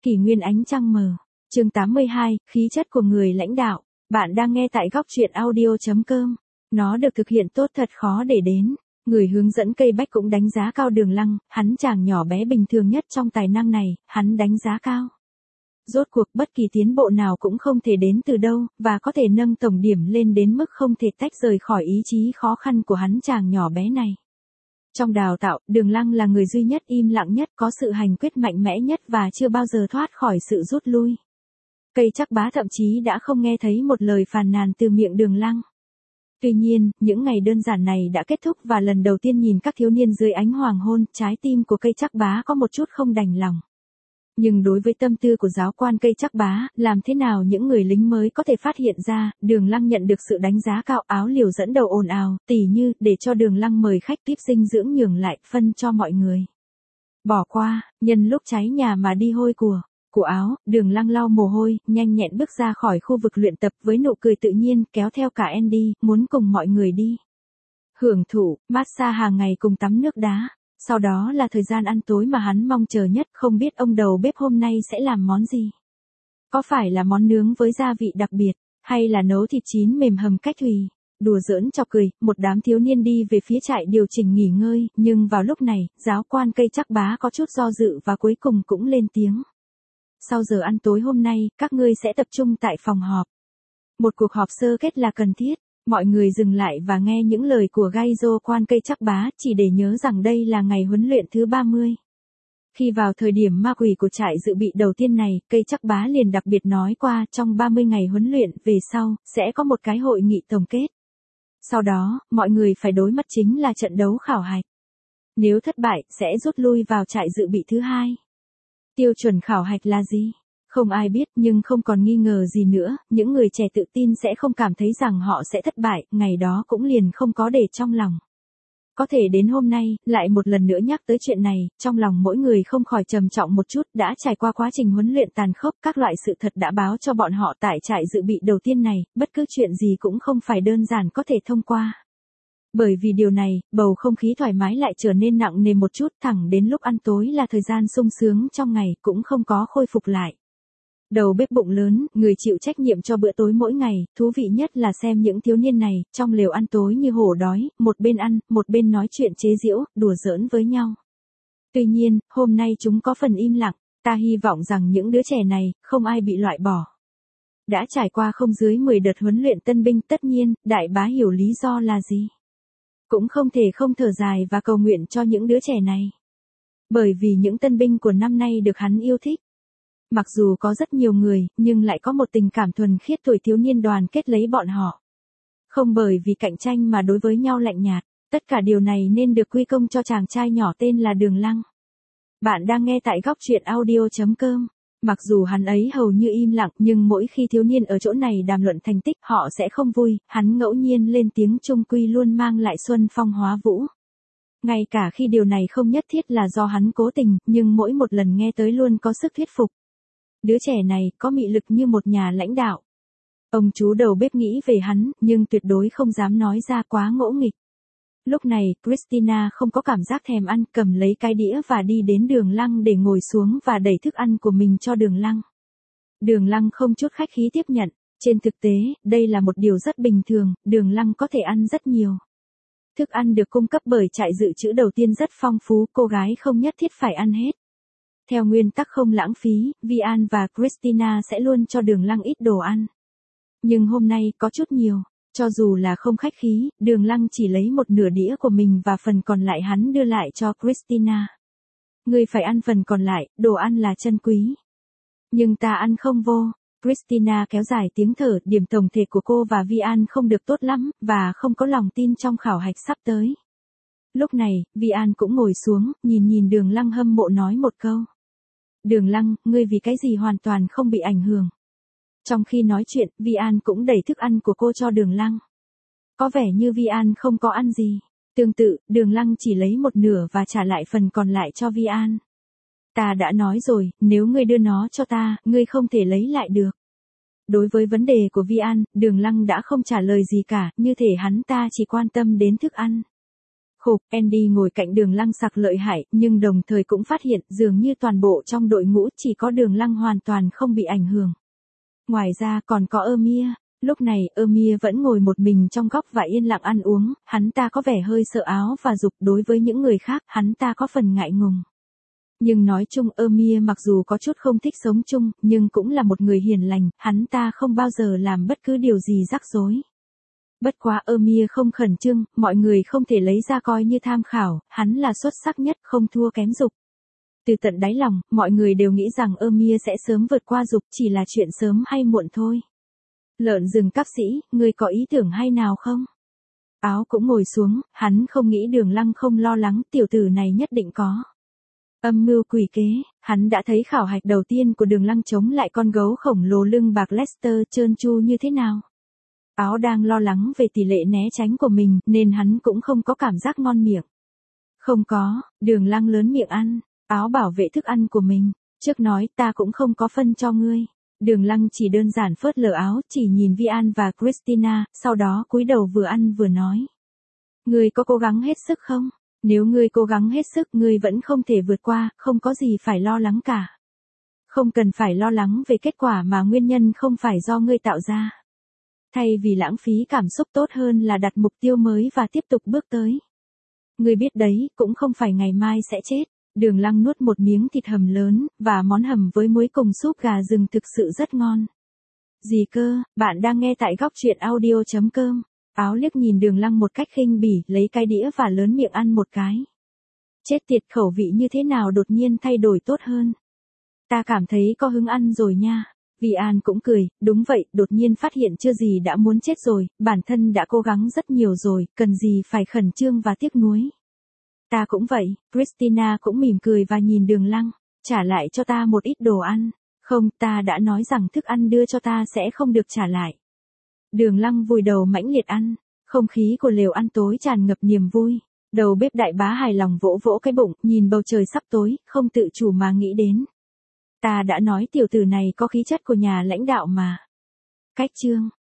Kỷ nguyên ánh trăng mờ. Chương 82, khí chất của người lãnh đạo. Bạn đang nghe tại góc truyện audio.com. Nó được thực hiện tốt thật khó để đến. Người hướng dẫn cây bách cũng đánh giá cao Đường Lăng, hắn chàng nhỏ bé bình thường nhất trong tài năng này, hắn đánh giá cao. Rốt cuộc bất kỳ tiến bộ nào cũng không thể đến từ đâu, và có thể nâng tổng điểm lên đến mức không thể tách rời khỏi ý chí khó khăn của hắn chàng nhỏ bé này. Trong đào tạo, Đường Lăng là người duy nhất im lặng nhất, có sự hành quyết mạnh mẽ nhất và chưa bao giờ thoát khỏi sự rút lui. Cây Trắc Bá thậm chí đã không nghe thấy một lời phàn nàn từ miệng Đường Lăng. Tuy nhiên, những ngày đơn giản này đã kết thúc và lần đầu tiên nhìn các thiếu niên dưới ánh hoàng hôn, trái tim của Cây Trắc Bá có một chút không đành lòng. Nhưng đối với tâm tư của giáo quan Cây Trắc Bá, làm thế nào những người lính mới có thể phát hiện ra, Đường Lăng nhận được sự đánh giá cao. Áo liều dẫn đầu ồn ào, tỉ như, để cho Đường Lăng mời khách kíp dinh dưỡng nhường lại, phân cho mọi người. Bỏ qua, nhân lúc cháy nhà mà đi hôi của áo, Đường Lăng lau mồ hôi, nhanh nhẹn bước ra khỏi khu vực luyện tập với nụ cười tự nhiên, kéo theo cả Andy, muốn cùng mọi người đi hưởng thụ, massage hàng ngày cùng tắm nước đá. Sau đó là thời gian ăn tối mà hắn mong chờ nhất, không biết ông đầu bếp hôm nay sẽ làm món gì. Có phải là món nướng với gia vị đặc biệt, hay là nấu thịt chín mềm hầm cách thùy. Đùa giỡn chọc cười, một đám thiếu niên đi về phía trại điều chỉnh nghỉ ngơi, nhưng vào lúc này, giáo quan Cây Trắc Bá có chút do dự và cuối cùng cũng lên tiếng. Sau giờ ăn tối hôm nay, các ngươi sẽ tập trung tại phòng họp. Một cuộc họp sơ kết là cần thiết. Mọi người dừng lại và nghe những lời của giáo quan Cây Trắc Bá, chỉ để nhớ rằng đây là ngày huấn luyện thứ 30. Khi vào thời điểm ma quỷ của trại dự bị đầu tiên này, Cây Trắc Bá liền đặc biệt nói qua, trong 30 ngày huấn luyện về sau, sẽ có một cái hội nghị tổng kết. Sau đó, mọi người phải đối mặt chính là trận đấu khảo hạch. Nếu thất bại, sẽ rút lui vào trại dự bị thứ 2. Tiêu chuẩn khảo hạch là gì? Không ai biết, nhưng không còn nghi ngờ gì nữa, những người trẻ tự tin sẽ không cảm thấy rằng họ sẽ thất bại, ngày đó cũng liền không có để trong lòng. Có thể đến hôm nay, lại một lần nữa nhắc tới chuyện này, trong lòng mỗi người không khỏi trầm trọng một chút, đã trải qua quá trình huấn luyện tàn khốc, các loại sự thật đã báo cho bọn họ tại trại dự bị đầu tiên này, bất cứ chuyện gì cũng không phải đơn giản có thể thông qua. Bởi vì điều này, bầu không khí thoải mái lại trở nên nặng nề một chút, thẳng đến lúc ăn tối là thời gian sung sướng trong ngày, cũng không có khôi phục lại. Đầu bếp bụng lớn, người chịu trách nhiệm cho bữa tối mỗi ngày, thú vị nhất là xem những thiếu niên này, trong lều ăn tối như hổ đói, một bên ăn, một bên nói chuyện chế giễu, đùa giỡn với nhau. Tuy nhiên, hôm nay chúng có phần im lặng, ta hy vọng rằng những đứa trẻ này, không ai bị loại bỏ. Đã trải qua không dưới 10 đợt huấn luyện tân binh, tất nhiên, đại bá hiểu lý do là gì. Cũng không thể không thở dài và cầu nguyện cho những đứa trẻ này. Bởi vì những tân binh của năm nay được hắn yêu thích. Mặc dù có rất nhiều người, nhưng lại có một tình cảm thuần khiết tuổi thiếu niên đoàn kết lấy bọn họ. Không bởi vì cạnh tranh mà đối với nhau lạnh nhạt, tất cả điều này nên được quy công cho chàng trai nhỏ tên là Đường Lăng. Bạn đang nghe tại góc truyện audio.com. Mặc dù hắn ấy hầu như im lặng, nhưng mỗi khi thiếu niên ở chỗ này đàm luận thành tích, họ sẽ không vui, hắn ngẫu nhiên lên tiếng chung quy luôn mang lại xuân phong hóa vũ. Ngay cả khi điều này không nhất thiết là do hắn cố tình, nhưng mỗi một lần nghe tới luôn có sức thuyết phục. Đứa trẻ này có mị lực như một nhà lãnh đạo. Ông chú đầu bếp nghĩ về hắn, nhưng tuyệt đối không dám nói ra quá ngỗ nghịch. Lúc này, Christina không có cảm giác thèm ăn, cầm lấy cái đĩa và đi đến Đường Lăng để ngồi xuống và đẩy thức ăn của mình cho Đường Lăng. Đường Lăng không chút khách khí tiếp nhận. Trên thực tế, đây là một điều rất bình thường, Đường Lăng có thể ăn rất nhiều. Thức ăn được cung cấp bởi trại dự trữ đầu tiên rất phong phú, cô gái không nhất thiết phải ăn hết. Theo nguyên tắc không lãng phí, Vian và Christina sẽ luôn cho Đường Lăng ít đồ ăn. Nhưng hôm nay có chút nhiều, cho dù là không khách khí, Đường Lăng chỉ lấy một nửa đĩa của mình và phần còn lại hắn đưa lại cho Christina. Ngươi phải ăn phần còn lại, đồ ăn là chân quý. Nhưng ta ăn không vô. Christina kéo dài tiếng thở, điểm tổng thể của cô và Vian không được tốt lắm, và không có lòng tin trong khảo hạch sắp tới. Lúc này, Vian cũng ngồi xuống, nhìn Đường Lăng hâm mộ nói một câu. Đường Lăng, ngươi vì cái gì hoàn toàn không bị ảnh hưởng. Trong khi nói chuyện, Vian cũng đẩy thức ăn của cô cho Đường Lăng. Có vẻ như Vian không có ăn gì. Tương tự, Đường Lăng chỉ lấy một nửa và trả lại phần còn lại cho Vian. Ta đã nói rồi, nếu ngươi đưa nó cho ta, ngươi không thể lấy lại được. Đối với vấn đề của Vian, Đường Lăng đã không trả lời gì cả, như thể hắn ta chỉ quan tâm đến thức ăn. Khục, Andy ngồi cạnh Đường Lăng sặc lợi hại, nhưng đồng thời cũng phát hiện dường như toàn bộ trong đội ngũ chỉ có Đường Lăng hoàn toàn không bị ảnh hưởng. Ngoài ra còn có Amir. Lúc này Amir vẫn ngồi một mình trong góc và yên lặng ăn uống, hắn ta có vẻ hơi sợ áo và dục, đối với những người khác hắn ta có phần ngại ngùng. Nhưng nói chung Amir mặc dù có chút không thích sống chung, nhưng cũng là một người hiền lành, hắn ta không bao giờ làm bất cứ điều gì rắc rối. Bất quá Amir không khẩn trương, mọi người không thể lấy ra coi như tham khảo, hắn là xuất sắc nhất, không thua kém dục. Từ tận đáy lòng, mọi người đều nghĩ rằng Amir sẽ sớm vượt qua dục, chỉ là chuyện sớm hay muộn thôi. Lợn rừng cấp sĩ, ngươi có ý tưởng hay nào không? Áo cũng ngồi xuống, hắn không nghĩ Đường Lăng không lo lắng, tiểu tử này nhất định có âm mưu quỷ kế. Hắn đã thấy khảo hạch đầu tiên của Đường Lăng chống lại con gấu khổng lồ lưng bạc Lester trơn tru như thế nào. Áo đang lo lắng về tỷ lệ né tránh của mình, nên hắn cũng không có cảm giác ngon miệng. Không có, Đường Lăng lớn miệng ăn. Áo bảo vệ thức ăn của mình, trước nói ta cũng không có phân cho ngươi. Đường Lăng chỉ đơn giản phớt lờ Áo, chỉ nhìn Vi An và Christina, sau đó cúi đầu vừa ăn vừa nói. Ngươi có cố gắng hết sức không? Nếu ngươi cố gắng hết sức ngươi vẫn không thể vượt qua, không có gì phải lo lắng cả. Không cần phải lo lắng về kết quả mà nguyên nhân không phải do ngươi tạo ra. Thay vì lãng phí cảm xúc tốt hơn là đặt mục tiêu mới và tiếp tục bước tới. Ngươi biết đấy, cũng không phải ngày mai sẽ chết. Đường Lăng nuốt một miếng thịt hầm lớn, và món hầm với muối cùng súp gà rừng thực sự rất ngon. Gì cơ, bạn đang nghe tại góc truyện audio.com. Áo liếc nhìn Đường Lăng một cách khinh bỉ, lấy cái đĩa và lớn miệng ăn một cái. Chết tiệt, khẩu vị như thế nào đột nhiên thay đổi tốt hơn. Ta cảm thấy có hứng ăn rồi nha. Vi An cũng cười, đúng vậy, đột nhiên phát hiện chưa gì đã muốn chết rồi, bản thân đã cố gắng rất nhiều rồi, cần gì phải khẩn trương và tiếc nuối. Ta cũng vậy, Christina cũng mỉm cười và nhìn Đường Lăng, trả lại cho ta một ít đồ ăn. Không, ta đã nói rằng thức ăn đưa cho ta sẽ không được trả lại. Đường Lăng vùi đầu mãnh liệt ăn, không khí của lều ăn tối tràn ngập niềm vui. Đầu bếp đại bá hài lòng vỗ vỗ cái bụng, nhìn bầu trời sắp tối, không tự chủ mà nghĩ đến. Ta đã nói tiểu tử này có khí chất của nhà lãnh đạo mà. Cách chương